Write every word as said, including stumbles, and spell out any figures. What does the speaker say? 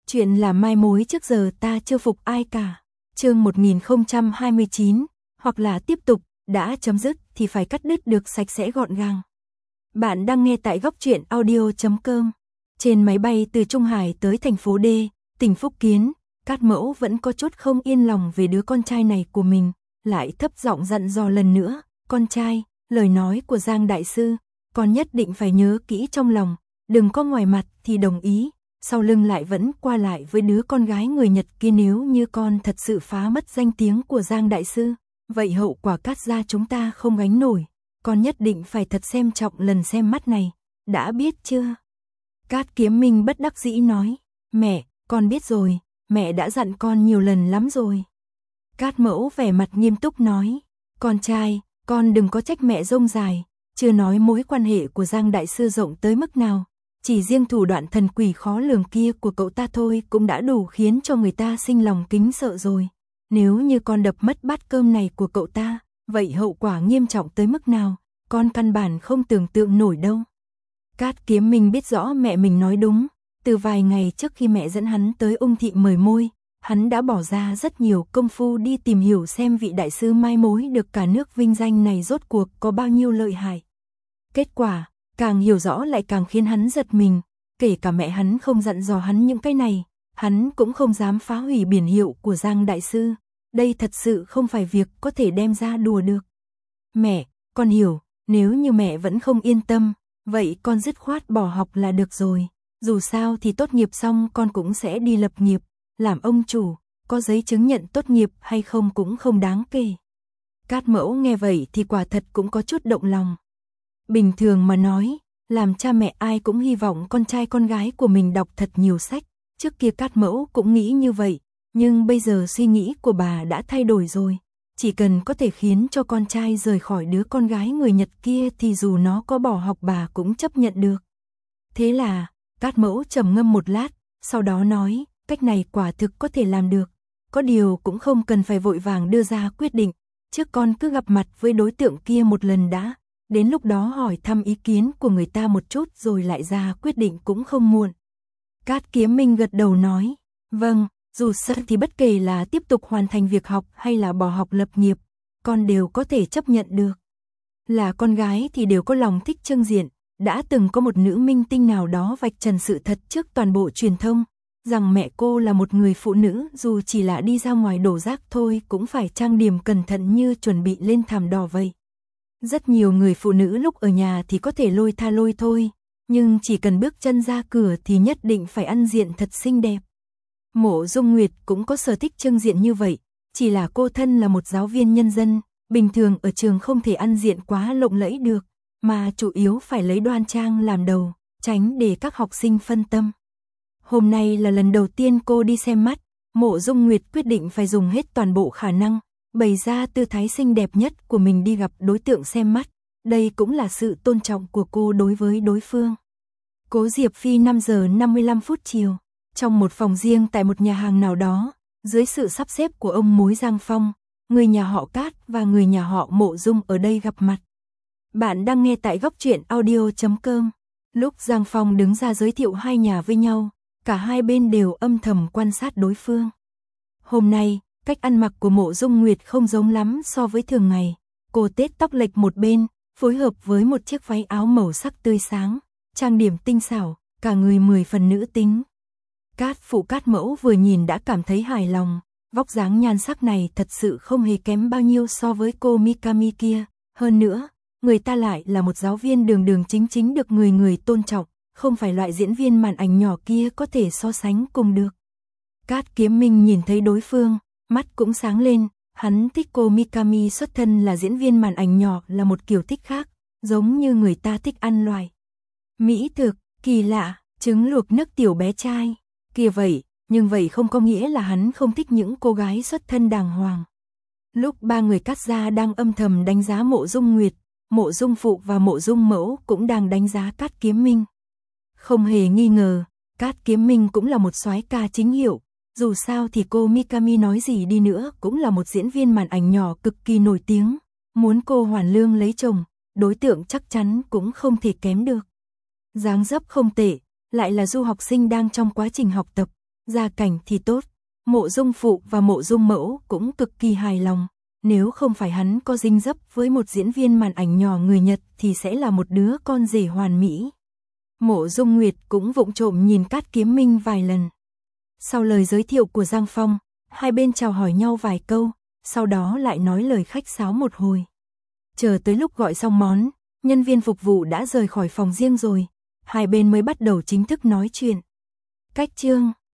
Chuyện là mai mối trước giờ ta chưa phục ai cả. Chương một nghìn không trăm hai mươi chín, hoặc là tiếp tục, đã chấm dứt thì phải cắt đứt được sạch sẽ gọn gàng. Bạn đang nghe tại góc truyện audio chấm com. Trên máy bay từ Trung Hải tới thành phố D, tỉnh Phúc Kiến, Cát Mẫu vẫn có chút không yên lòng về đứa con trai này của mình, lại thấp giọng dặn dò lần nữa, con trai, lời nói của Giang Đại Sư, con nhất định phải nhớ kỹ trong lòng, đừng có ngoài mặt thì đồng ý, sau lưng lại vẫn qua lại với đứa con gái người Nhật kia, nếu như con thật sự phá mất danh tiếng của Giang Đại Sư, vậy hậu quả Cát gia chúng ta không gánh nổi, con nhất định phải thật xem trọng lần xem mắt này, đã biết chưa? Cát Kiếm Minh bất đắc dĩ nói, mẹ, con biết rồi, mẹ đã dặn con nhiều lần lắm rồi. Cát Mẫu vẻ mặt nghiêm túc nói, con trai, con đừng có trách mẹ rông dài, chưa nói mối quan hệ của Giang Đại Sư rộng tới mức nào, chỉ riêng thủ đoạn thần quỷ khó lường kia của cậu ta thôi cũng đã đủ khiến cho người ta sinh lòng kính sợ rồi. Nếu như con đập mất bát cơm này của cậu ta, vậy hậu quả nghiêm trọng tới mức nào, con căn bản không tưởng tượng nổi đâu. Cát Kiếm Minh biết rõ mẹ mình nói đúng, từ vài ngày trước khi mẹ dẫn hắn tới Ung Thị mời môi, hắn đã bỏ ra rất nhiều công phu đi tìm hiểu xem vị đại sư mai mối được cả nước vinh danh này rốt cuộc có bao nhiêu lợi hại. Kết quả, càng hiểu rõ lại càng khiến hắn giật mình, kể cả mẹ hắn không dặn dò hắn những cái này, hắn cũng không dám phá hủy biển hiệu của Giang Đại Sư, đây thật sự không phải việc có thể đem ra đùa được. Mẹ, con hiểu, nếu như mẹ vẫn không yên tâm, vậy con dứt khoát bỏ học là được rồi, dù sao thì tốt nghiệp xong con cũng sẽ đi lập nghiệp, làm ông chủ, có giấy chứng nhận tốt nghiệp hay không cũng không đáng kể. Cát Mẫu nghe vậy thì quả thật cũng có chút động lòng. Bình thường mà nói, làm cha mẹ ai cũng hy vọng con trai con gái của mình đọc thật nhiều sách, trước kia Cát Mẫu cũng nghĩ như vậy, nhưng bây giờ suy nghĩ của bà đã thay đổi rồi, chỉ cần có thể khiến cho con trai rời khỏi đứa con gái người Nhật kia thì dù nó có bỏ học bà cũng chấp nhận được. Thế là, Cát Mẫu trầm ngâm một lát, sau đó nói, cách này quả thực có thể làm được, có điều cũng không cần phải vội vàng đưa ra quyết định, trước con cứ gặp mặt với đối tượng kia một lần đã, đến lúc đó hỏi thăm ý kiến của người ta một chút rồi lại ra quyết định cũng không muộn. Cát Kiếm Minh gật đầu nói, vâng, dù sao thì bất kể là tiếp tục hoàn thành việc học hay là bỏ học lập nghiệp, con đều có thể chấp nhận được. Là con gái thì đều có lòng thích trưng diện, đã từng có một nữ minh tinh nào đó vạch trần sự thật trước toàn bộ truyền thông, rằng mẹ cô là một người phụ nữ dù chỉ là đi ra ngoài đổ rác thôi cũng phải trang điểm cẩn thận như chuẩn bị lên thảm đỏ vậy. Rất nhiều người phụ nữ lúc ở nhà thì có thể lôi tha lôi thôi, nhưng chỉ cần bước chân ra cửa thì nhất định phải ăn diện thật xinh đẹp. Mộ Dung Nguyệt cũng có sở thích trưng diện như vậy, chỉ là cô thân là một giáo viên nhân dân, bình thường ở trường không thể ăn diện quá lộng lẫy được, mà chủ yếu phải lấy đoan trang làm đầu, tránh để các học sinh phân tâm. Hôm nay là lần đầu tiên cô đi xem mắt, Mộ Dung Nguyệt quyết định phải dùng hết toàn bộ khả năng, bày ra tư thái xinh đẹp nhất của mình đi gặp đối tượng xem mắt, đây cũng là sự tôn trọng của cô đối với đối phương. Cố Diệp Phi năm giờ năm mươi lăm phút chiều, trong một phòng riêng tại một nhà hàng nào đó, dưới sự sắp xếp của ông mối Giang Phong, người nhà họ Cát và người nhà họ Mộ Dung ở đây gặp mặt. Bạn đang nghe tại góc truyện audio chấm com. Lúc Giang Phong đứng ra giới thiệu hai nhà với nhau, cả hai bên đều âm thầm quan sát đối phương. Hôm nay, cách ăn mặc của Mộ Dung Nguyệt không giống lắm so với thường ngày, cô tết tóc lệch một bên, phối hợp với một chiếc váy áo màu sắc tươi sáng, trang điểm tinh xảo, cả người mười phần nữ tính. Cát phụ Cát Mẫu vừa nhìn đã cảm thấy hài lòng, vóc dáng nhan sắc này thật sự không hề kém bao nhiêu so với cô Mikami kia, hơn nữa, người ta lại là một giáo viên đường đường chính chính được người người tôn trọng, không phải loại diễn viên màn ảnh nhỏ kia có thể so sánh cùng được. Cát Kiếm Minh nhìn thấy đối phương, mắt cũng sáng lên, hắn thích cô Mikami xuất thân là diễn viên màn ảnh nhỏ là một kiểu thích khác, giống như người ta thích ăn loại mỹ thực, kỳ lạ, trứng luộc nước tiểu bé trai, kia vậy, nhưng vậy không có nghĩa là hắn không thích những cô gái xuất thân đàng hoàng. Lúc ba người Cát gia đang âm thầm đánh giá Mộ Dung Nguyệt, Mộ Dung phụ và Mộ Dung mẫu cũng đang đánh giá Cát Kiếm Minh. Không hề nghi ngờ, Cát Kiếm Minh cũng là một soái ca chính hiệu, dù sao thì cô Mikami nói gì đi nữa cũng là một diễn viên màn ảnh nhỏ cực kỳ nổi tiếng, muốn cô hoàn lương lấy chồng, đối tượng chắc chắn cũng không thể kém được. Dáng dấp không tệ, lại là du học sinh đang trong quá trình học tập, Gia cảnh thì tốt, Mộ Dung phụ và Mộ Dung mẫu cũng cực kỳ hài lòng. Nếu không phải hắn có dinh dấp với một diễn viên màn ảnh nhỏ người Nhật thì sẽ là một đứa con rể hoàn mỹ. Mộ Dung Nguyệt cũng vụng trộm nhìn Cát Kiếm Minh vài lần. Sau lời giới thiệu của Giang Phong, hai bên chào hỏi nhau vài câu, sau đó lại nói lời khách sáo một hồi. Chờ tới lúc gọi xong món, nhân viên phục vụ đã rời khỏi phòng riêng rồi, hai bên mới bắt đầu chính thức nói chuyện. Cách chương